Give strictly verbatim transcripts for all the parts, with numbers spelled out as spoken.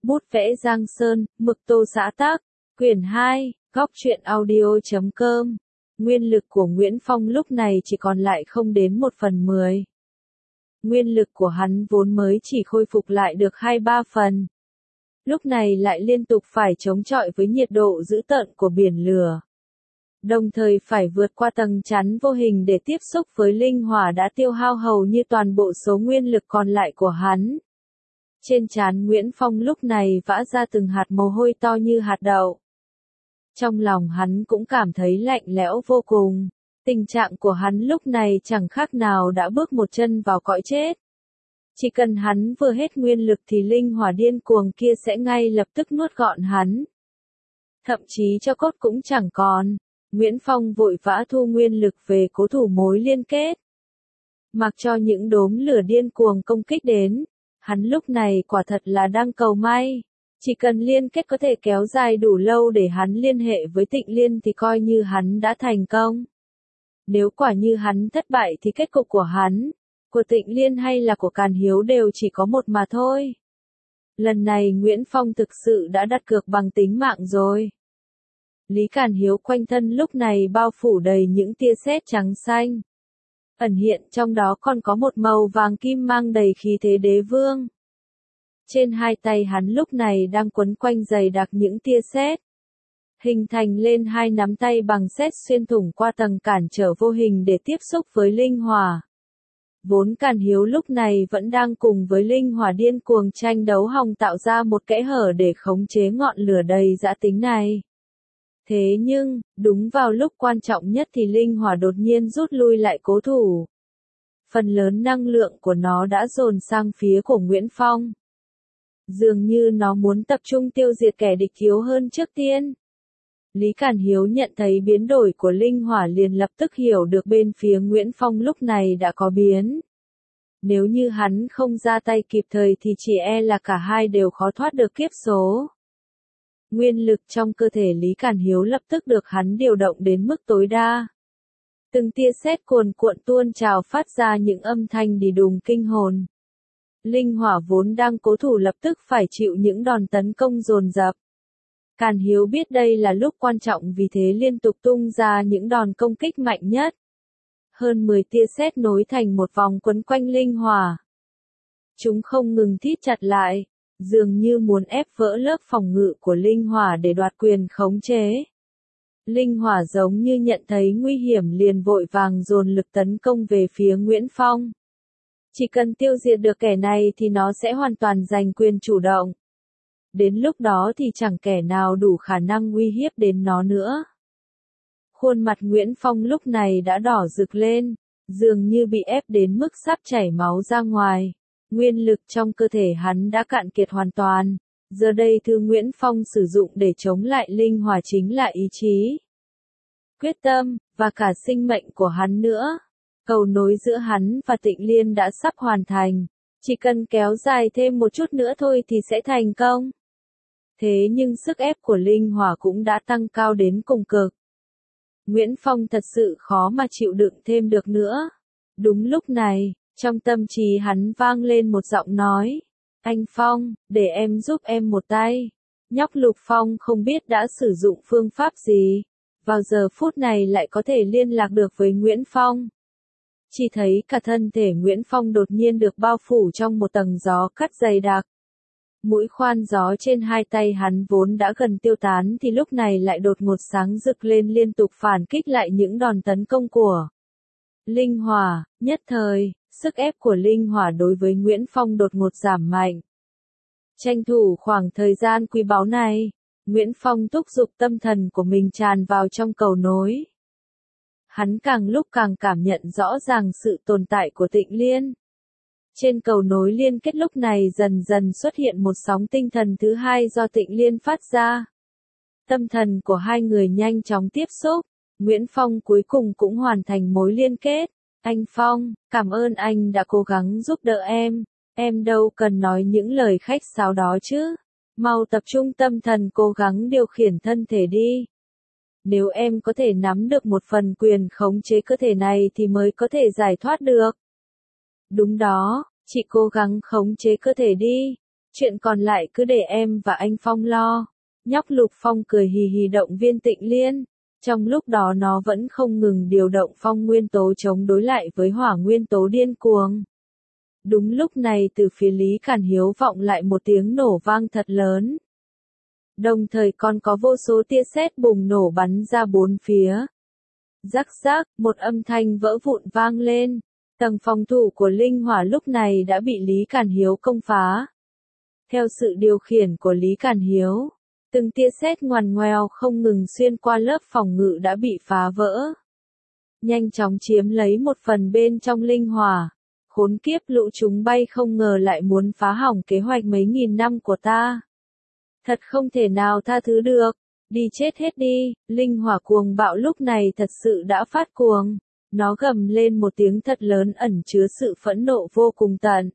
Bút vẽ Giang Sơn, mực tô xã tác, quyển hai, góc truyện audio chấm com. Nguyên lực của Nguyễn Phong lúc này chỉ còn lại không đến một phần mười. Nguyên lực của hắn vốn mới chỉ khôi phục lại được hai ba phần. Lúc này lại liên tục phải chống chọi với nhiệt độ dữ tợn của biển lửa. Đồng thời phải vượt qua tầng chắn vô hình để tiếp xúc với linh hỏa đã tiêu hao hầu như toàn bộ số nguyên lực còn lại của hắn. Trên trán Nguyễn Phong lúc này vã ra từng hạt mồ hôi to như hạt đậu. Trong lòng hắn cũng cảm thấy lạnh lẽo vô cùng. Tình trạng của hắn lúc này chẳng khác nào đã bước một chân vào cõi chết. Chỉ cần hắn vừa hết nguyên lực thì linh hỏa điên cuồng kia sẽ ngay lập tức nuốt gọn hắn. Thậm chí cho cốt cũng chẳng còn. Nguyễn Phong vội vã thu nguyên lực về cố thủ mối liên kết. Mặc cho những đốm lửa điên cuồng công kích đến, hắn lúc này quả thật là đang cầu may. Chỉ cần liên kết có thể kéo dài đủ lâu để hắn liên hệ với Tịnh Liên thì coi như hắn đã thành công. Nếu quả như hắn thất bại thì kết cục của hắn, của Tịnh Liên hay là của Càn Hiếu đều chỉ có một mà thôi. Lần này Nguyễn Phong thực sự đã đặt cược bằng tính mạng rồi. Lý Càn Hiếu quanh thân lúc này bao phủ đầy những tia sét trắng xanh. Ẩn hiện trong đó còn có một màu vàng kim mang đầy khí thế đế vương. Trên hai tay hắn lúc này đang quấn quanh dày đặc những tia sét, hình thành lên hai nắm tay bằng sét xuyên thủng qua tầng cản trở vô hình để tiếp xúc với linh hỏa. Vốn Càn Hiếu lúc này vẫn đang cùng với linh hỏa điên cuồng tranh đấu hòng tạo ra một kẽ hở để khống chế ngọn lửa đầy dã tính này. Thế nhưng, đúng vào lúc quan trọng nhất thì linh hỏa đột nhiên rút lui lại cố thủ. Phần lớn năng lượng của nó đã dồn sang phía của Nguyễn Phong. Dường như nó muốn tập trung tiêu diệt kẻ địch yếu hơn trước tiên. Lý Càn Hiếu nhận thấy biến đổi của linh hỏa liền lập tức hiểu được bên phía Nguyễn Phong lúc này đã có biến. Nếu như hắn không ra tay kịp thời thì chỉ e là cả hai đều khó thoát được kiếp số. Nguyên lực trong cơ thể Lý Càn Hiếu lập tức được hắn điều động đến mức tối đa. Từng tia sét cuồn cuộn tuôn trào phát ra những âm thanh đi đùng kinh hồn. Linh hỏa vốn đang cố thủ lập tức phải chịu những đòn tấn công dồn dập. Càn Hiếu biết đây là lúc quan trọng vì thế liên tục tung ra những đòn công kích mạnh nhất. Hơn mười tia sét nối thành một vòng quấn quanh linh hỏa. Chúng không ngừng thít chặt lại, dường như muốn ép vỡ lớp phòng ngự của linh hỏa để đoạt quyền khống chế. Linh hỏa giống như nhận thấy nguy hiểm liền vội vàng dồn lực tấn công về phía Nguyễn Phong. Chỉ cần tiêu diệt được kẻ này thì nó sẽ hoàn toàn giành quyền chủ động. Đến lúc đó thì chẳng kẻ nào đủ khả năng uy hiếp đến nó nữa. Khuôn mặt Nguyễn Phong lúc này đã đỏ rực lên, dường như bị ép đến mức sắp chảy máu ra ngoài. Nguyên lực trong cơ thể hắn đã cạn kiệt hoàn toàn. Giờ đây thứ Nguyễn Phong sử dụng để chống lại linh hỏa chính là ý chí, quyết tâm, và cả sinh mệnh của hắn nữa. Cầu nối giữa hắn và Tịnh Liên đã sắp hoàn thành. Chỉ cần kéo dài thêm một chút nữa thôi thì sẽ thành công. Thế nhưng sức ép của linh hỏa cũng đã tăng cao đến cùng cực. Nguyễn Phong thật sự khó mà chịu đựng thêm được nữa. Đúng lúc này, trong tâm trí hắn vang lên một giọng nói. Anh Phong, để em giúp em một tay. Nhóc Lục Phong không biết đã sử dụng phương pháp gì. Vào giờ phút này lại có thể liên lạc được với Nguyễn Phong. Chỉ thấy cả thân thể Nguyễn Phong đột nhiên được bao phủ trong một tầng gió cắt dày đặc. Mũi khoan gió trên hai tay hắn vốn đã gần tiêu tán thì lúc này lại đột ngột sáng rực lên liên tục phản kích lại những đòn tấn công của linh hỏa. Nhất thời, sức ép của linh hỏa đối với Nguyễn Phong đột ngột giảm mạnh. Tranh thủ khoảng thời gian quý báu này, Nguyễn Phong thúc giục tâm thần của mình tràn vào trong cầu nối. Hắn càng lúc càng cảm nhận rõ ràng sự tồn tại của Tịnh Liên. Trên cầu nối liên kết lúc này dần dần xuất hiện một sóng tinh thần thứ hai do Tịnh Liên phát ra. Tâm thần của hai người nhanh chóng tiếp xúc. Nguyễn Phong cuối cùng cũng hoàn thành mối liên kết. Anh Phong, cảm ơn anh đã cố gắng giúp đỡ em. Em đâu cần nói những lời khách sáo đó chứ. Mau tập trung tâm thần cố gắng điều khiển thân thể đi. Nếu em có thể nắm được một phần quyền khống chế cơ thể này thì mới có thể giải thoát được. Đúng đó, chị cố gắng khống chế cơ thể đi. Chuyện còn lại cứ để em và anh Phong lo. Nhóc Lục Phong cười hì hì động viên Tịnh Liên. Trong lúc đó nó vẫn không ngừng điều động phong nguyên tố chống đối lại với hỏa nguyên tố điên cuồng. Đúng lúc này từ phía Lý Càn Hiếu vọng lại một tiếng nổ vang thật lớn. Đồng thời còn có vô số tia sét bùng nổ bắn ra bốn phía. Rắc rắc, một âm thanh vỡ vụn vang lên. Tầng phòng thủ của linh hỏa lúc này đã bị Lý Càn Hiếu công phá. Theo sự điều khiển của Lý Càn Hiếu, từng tia sét ngoằn ngoèo không ngừng xuyên qua lớp phòng ngự đã bị phá vỡ. Nhanh chóng chiếm lấy một phần bên trong linh hỏa. Khốn kiếp lũ chúng bay không ngờ lại muốn phá hỏng kế hoạch mấy nghìn năm của ta. Thật không thể nào tha thứ được. Đi chết hết đi, linh hỏa cuồng bạo lúc này thật sự đã phát cuồng. Nó gầm lên một tiếng thật lớn ẩn chứa sự phẫn nộ vô cùng tận.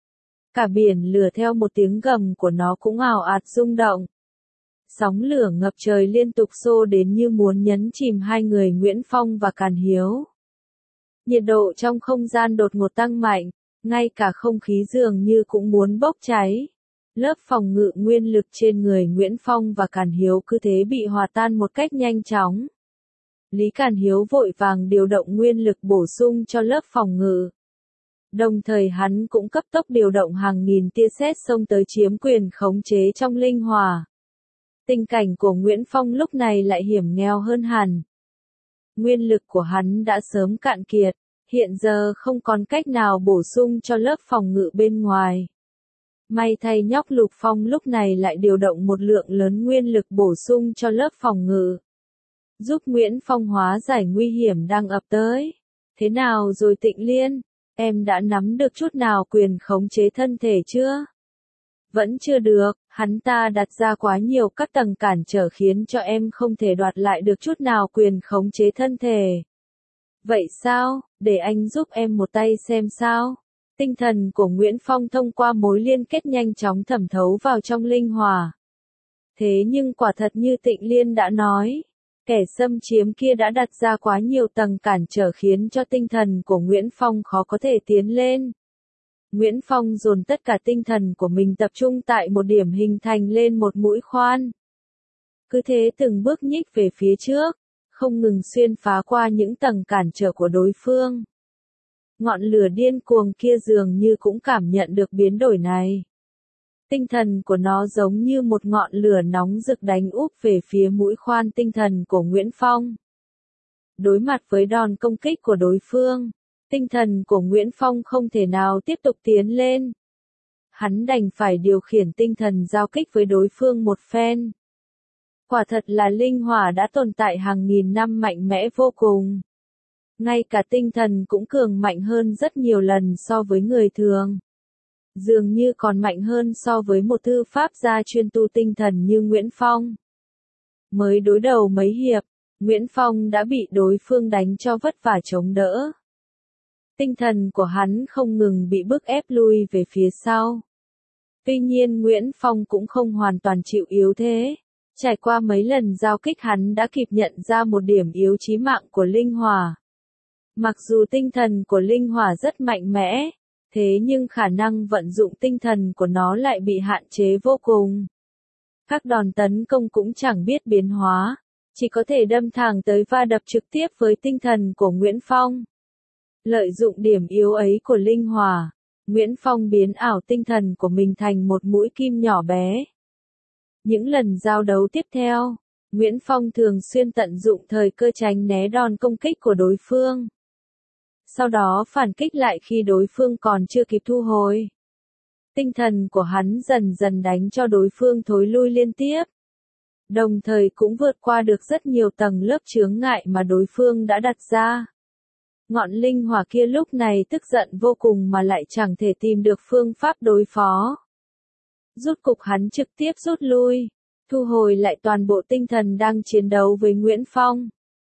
Cả biển lửa theo một tiếng gầm của nó cũng ào ạt rung động. Sóng lửa ngập trời liên tục xô đến như muốn nhấn chìm hai người Nguyễn Phong và Càn Hiếu. Nhiệt độ trong không gian đột ngột tăng mạnh, ngay cả không khí dường như cũng muốn bốc cháy. Lớp phòng ngự nguyên lực trên người Nguyễn Phong và Càn Hiếu cứ thế bị hòa tan một cách nhanh chóng. Lý Càn Hiếu vội vàng điều động nguyên lực bổ sung cho lớp phòng ngự. Đồng thời hắn cũng cấp tốc điều động hàng nghìn tia sét xông tới chiếm quyền khống chế trong linh hỏa. Tình cảnh của Nguyễn Phong lúc này lại hiểm nghèo hơn hẳn. Nguyên lực của hắn đã sớm cạn kiệt, hiện giờ không còn cách nào bổ sung cho lớp phòng ngự bên ngoài. May thay nhóc Lục Phong lúc này lại điều động một lượng lớn nguyên lực bổ sung cho lớp phòng ngự. Giúp Nguyễn Phong hóa giải nguy hiểm đang ập tới. Thế nào rồi Tịnh Liên? Em đã nắm được chút nào quyền khống chế thân thể chưa? Vẫn chưa được, hắn ta đặt ra quá nhiều các tầng cản trở khiến cho em không thể đoạt lại được chút nào quyền khống chế thân thể. Vậy sao, để anh giúp em một tay xem sao? Tinh thần của Nguyễn Phong thông qua mối liên kết nhanh chóng thẩm thấu vào trong linh hỏa. Thế nhưng quả thật như Tịnh Liên đã nói, kẻ xâm chiếm kia đã đặt ra quá nhiều tầng cản trở khiến cho tinh thần của Nguyễn Phong khó có thể tiến lên. Nguyễn Phong dồn tất cả tinh thần của mình tập trung tại một điểm hình thành lên một mũi khoan. Cứ thế từng bước nhích về phía trước, không ngừng xuyên phá qua những tầng cản trở của đối phương. Ngọn lửa điên cuồng kia dường như cũng cảm nhận được biến đổi này. Tinh thần của nó giống như một ngọn lửa nóng rực đánh úp về phía mũi khoan tinh thần của Nguyễn Phong. Đối mặt với đòn công kích của đối phương, tinh thần của Nguyễn Phong không thể nào tiếp tục tiến lên. Hắn đành phải điều khiển tinh thần giao kích với đối phương một phen. Quả thật là linh hỏa đã tồn tại hàng nghìn năm mạnh mẽ vô cùng. Ngay cả tinh thần cũng cường mạnh hơn rất nhiều lần so với người thường. Dường như còn mạnh hơn so với một thư pháp gia chuyên tu tinh thần như Nguyễn Phong. Mới đối đầu mấy hiệp, Nguyễn Phong đã bị đối phương đánh cho vất vả chống đỡ. Tinh thần của hắn không ngừng bị bức ép lui về phía sau. Tuy nhiên Nguyễn Phong cũng không hoàn toàn chịu yếu thế. Trải qua mấy lần giao kích hắn đã kịp nhận ra một điểm yếu chí mạng của linh hỏa. Mặc dù tinh thần của linh hỏa rất mạnh mẽ, thế nhưng khả năng vận dụng tinh thần của nó lại bị hạn chế vô cùng. Các đòn tấn công cũng chẳng biết biến hóa, chỉ có thể đâm thẳng tới va đập trực tiếp với tinh thần của Nguyễn Phong. Lợi dụng điểm yếu ấy của linh hỏa, Nguyễn Phong biến ảo tinh thần của mình thành một mũi kim nhỏ bé. Những lần giao đấu tiếp theo, Nguyễn Phong thường xuyên tận dụng thời cơ tránh né đòn công kích của đối phương. Sau đó phản kích lại khi đối phương còn chưa kịp thu hồi. Tinh thần của hắn dần dần đánh cho đối phương thối lui liên tiếp. Đồng thời cũng vượt qua được rất nhiều tầng lớp chướng ngại mà đối phương đã đặt ra. Ngọn linh hỏa kia lúc này tức giận vô cùng mà lại chẳng thể tìm được phương pháp đối phó. Rút cục hắn trực tiếp rút lui, thu hồi lại toàn bộ tinh thần đang chiến đấu với Nguyễn Phong.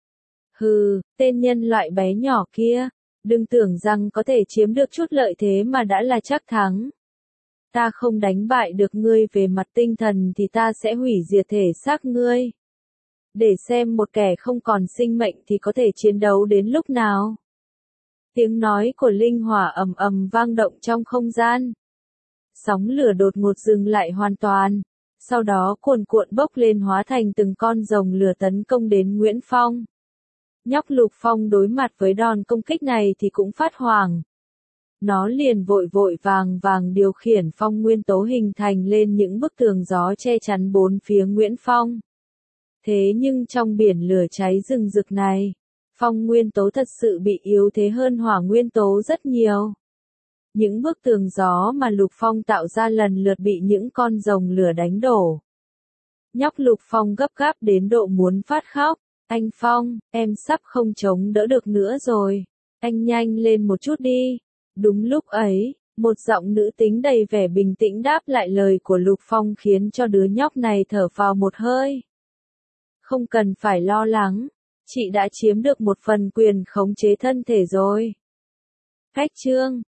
Hừ, tên nhân loại bé nhỏ kia, đừng tưởng rằng có thể chiếm được chút lợi thế mà đã là chắc thắng. Ta không đánh bại được ngươi về mặt tinh thần thì ta sẽ hủy diệt thể xác ngươi. Để xem một kẻ không còn sinh mệnh thì có thể chiến đấu đến lúc nào. Tiếng nói của linh hỏa ầm ầm vang động trong không gian. Sóng lửa đột ngột dừng lại hoàn toàn. Sau đó cuồn cuộn bốc lên hóa thành từng con rồng lửa tấn công đến Nguyễn Phong. Nhóc Lục Phong đối mặt với đòn công kích này thì cũng phát hoảng. Nó liền vội vội vàng vàng điều khiển phong nguyên tố hình thành lên những bức tường gió che chắn bốn phía Nguyễn Phong. Thế nhưng trong biển lửa cháy rừng rực này, phong nguyên tố thật sự bị yếu thế hơn hỏa nguyên tố rất nhiều. Những bức tường gió mà Lục Phong tạo ra lần lượt bị những con rồng lửa đánh đổ. Nhóc Lục Phong gấp gáp đến độ muốn phát khóc. Anh Phong, em sắp không chống đỡ được nữa rồi. Anh nhanh lên một chút đi. Đúng lúc ấy, một giọng nữ tính đầy vẻ bình tĩnh đáp lại lời của Lục Phong khiến cho đứa nhóc này thở phào một hơi. Không cần phải lo lắng, chị đã chiếm được một phần quyền khống chế thân thể rồi. Khách trương